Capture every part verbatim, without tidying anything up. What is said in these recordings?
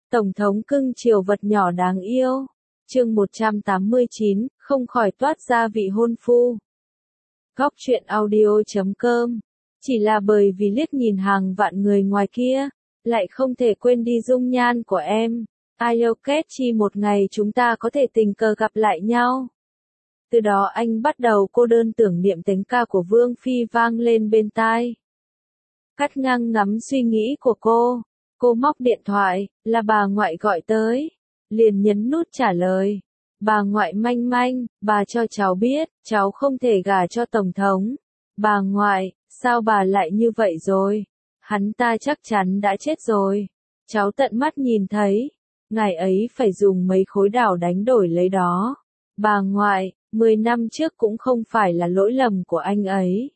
Tổng thống cưng chiều vật nhỏ đáng yêu. Chương một trăm tám mươi chín, không khỏi toát ra vị hôn phu. Góc truyện audio chấm com. Chỉ là bởi vì liếc nhìn hàng vạn người ngoài kia, lại không thể quên đi dung nhan của em. Ai yêu kết chi một ngày chúng ta có thể tình cờ gặp lại nhau. Từ đó anh bắt đầu cô đơn tưởng niệm tiếng ca của Vương Phi vang lên bên tai. Cắt ngang ngắm suy nghĩ của cô. Cô móc điện thoại, là bà ngoại gọi tới. Liền nhấn nút trả lời. Bà ngoại manh manh, bà cho cháu biết, cháu không thể gả cho Tổng thống. Bà ngoại, sao bà lại như vậy rồi? Hắn ta chắc chắn đã chết rồi. Cháu tận mắt nhìn thấy. Ngày ấy phải dùng mấy khối đào đánh đổi lấy đó. Bà ngoại, mười năm trước cũng không phải là lỗi lầm của anh ấy.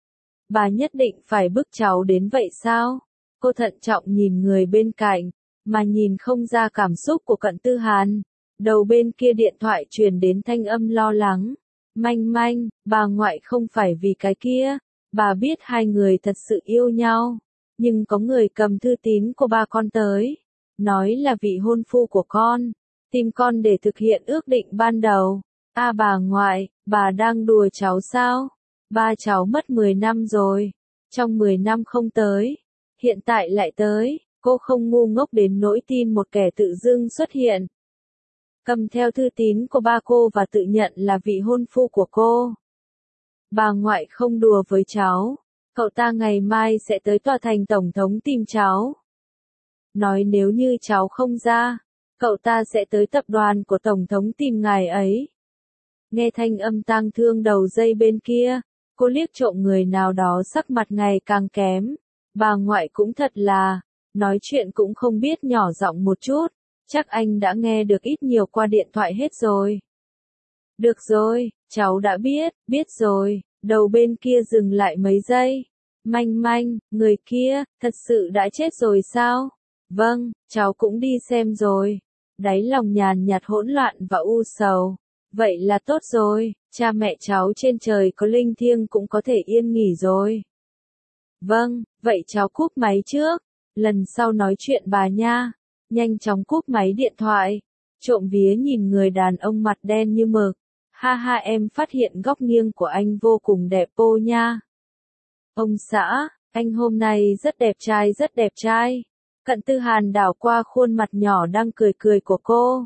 Bà nhất định phải bức cháu đến vậy sao? Cô thận trọng nhìn người bên cạnh, mà nhìn không ra cảm xúc của Cận Tư Hàn. Đầu bên kia điện thoại truyền đến thanh âm lo lắng. Manh manh, bà ngoại không phải vì cái kia. Bà biết hai người thật sự yêu nhau. Nhưng có người cầm thư tín của ba con tới. Nói là vị hôn phu của con. Tìm con để thực hiện ước định ban đầu. À bà ngoại, bà đang đùa cháu sao? Ba cháu mất mười năm rồi. Trong mười năm không tới. Hiện tại lại tới. Cô không ngu ngốc đến nỗi tin một kẻ tự dưng xuất hiện. Cầm theo thư tín của ba cô và tự nhận là vị hôn phu của cô. Bà ngoại không đùa với cháu. Cậu ta ngày mai sẽ tới tòa thành Tổng thống tìm cháu. Nói nếu như cháu không ra, cậu ta sẽ tới tập đoàn của Tổng thống tìm ngài ấy. Nghe thanh âm tang thương đầu dây bên kia, cô liếc trộm người nào đó sắc mặt ngày càng kém. Bà ngoại cũng thật là, nói chuyện cũng không biết nhỏ giọng một chút, chắc anh đã nghe được ít nhiều qua điện thoại hết rồi. Được rồi, cháu đã biết, biết rồi, đầu bên kia dừng lại mấy giây. Manh manh, người kia, thật sự đã chết rồi sao? Vâng, cháu cũng đi xem rồi. Đáy lòng nhàn nhạt hỗn loạn và u sầu. Vậy là tốt rồi, cha mẹ cháu trên trời có linh thiêng cũng có thể yên nghỉ rồi. Vâng, vậy cháu cúp máy trước, lần sau nói chuyện bà nha. Nhanh chóng cúp máy điện thoại, trộm vía nhìn người đàn ông mặt đen như mực. Ha ha em phát hiện góc nghiêng của anh vô cùng đẹp cô nha. Ông xã, anh hôm nay rất đẹp trai rất đẹp trai. Cận Tư Hàn đảo qua khuôn mặt nhỏ đang cười cười của cô.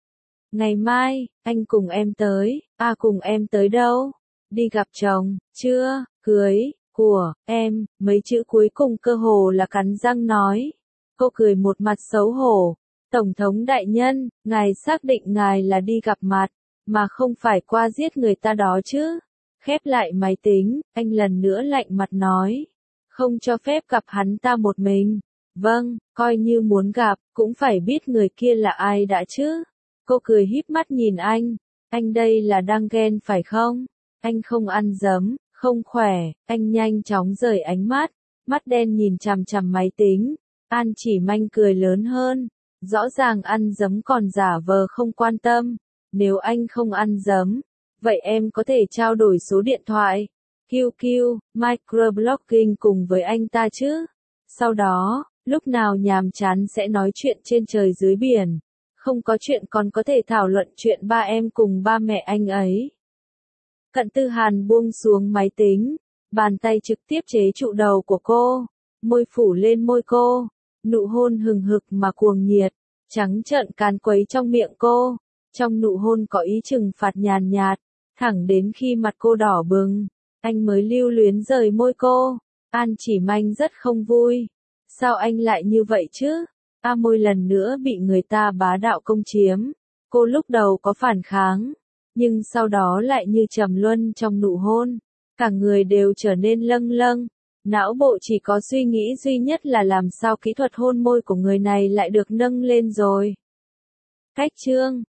Ngày mai, anh cùng em tới. À cùng em tới đâu? Đi gặp chồng, chưa, cưới, của, em, mấy chữ cuối cùng cơ hồ là cắn răng nói. Cô cười một mặt xấu hổ. Tổng thống đại nhân, ngài xác định ngài là đi gặp mặt, mà không phải qua giết người ta đó chứ. Khép lại máy tính, anh lần nữa lạnh mặt nói. Không cho phép gặp hắn ta một mình. Vâng, coi như muốn gặp, cũng phải biết người kia là ai đã chứ. Cô cười híp mắt nhìn anh. Anh đây là đang ghen phải không? Anh không ăn dấm, không khỏe. Anh nhanh chóng rời ánh mắt. Mắt đen nhìn chằm chằm máy tính. An Chỉ Manh cười lớn hơn. Rõ ràng ăn dấm còn giả vờ không quan tâm. Nếu anh không ăn dấm, vậy em có thể trao đổi số điện thoại, quy quy, microblogging cùng với anh ta chứ. Sau đó, lúc nào nhàm chán sẽ nói chuyện trên trời dưới biển. Không có chuyện còn có thể thảo luận chuyện ba em cùng ba mẹ anh ấy. Cận Tư Hàn buông xuống máy tính, bàn tay trực tiếp chế trụ đầu của cô, môi phủ lên môi cô, nụ hôn hừng hực mà cuồng nhiệt, trắng trợn càn quấy trong miệng cô. Trong nụ hôn có ý trừng phạt nhàn nhạt, thẳng đến khi mặt cô đỏ bừng, anh mới lưu luyến rời môi cô. An Chỉ Manh rất không vui. Sao anh lại như vậy chứ? A môi lần nữa bị người ta bá đạo công chiếm. Cô lúc đầu có phản kháng, nhưng sau đó lại như trầm luân trong nụ hôn. Cả người đều trở nên lâng lâng. Não bộ chỉ có suy nghĩ duy nhất là làm sao kỹ thuật hôn môi của người này lại được nâng lên rồi. Cách chương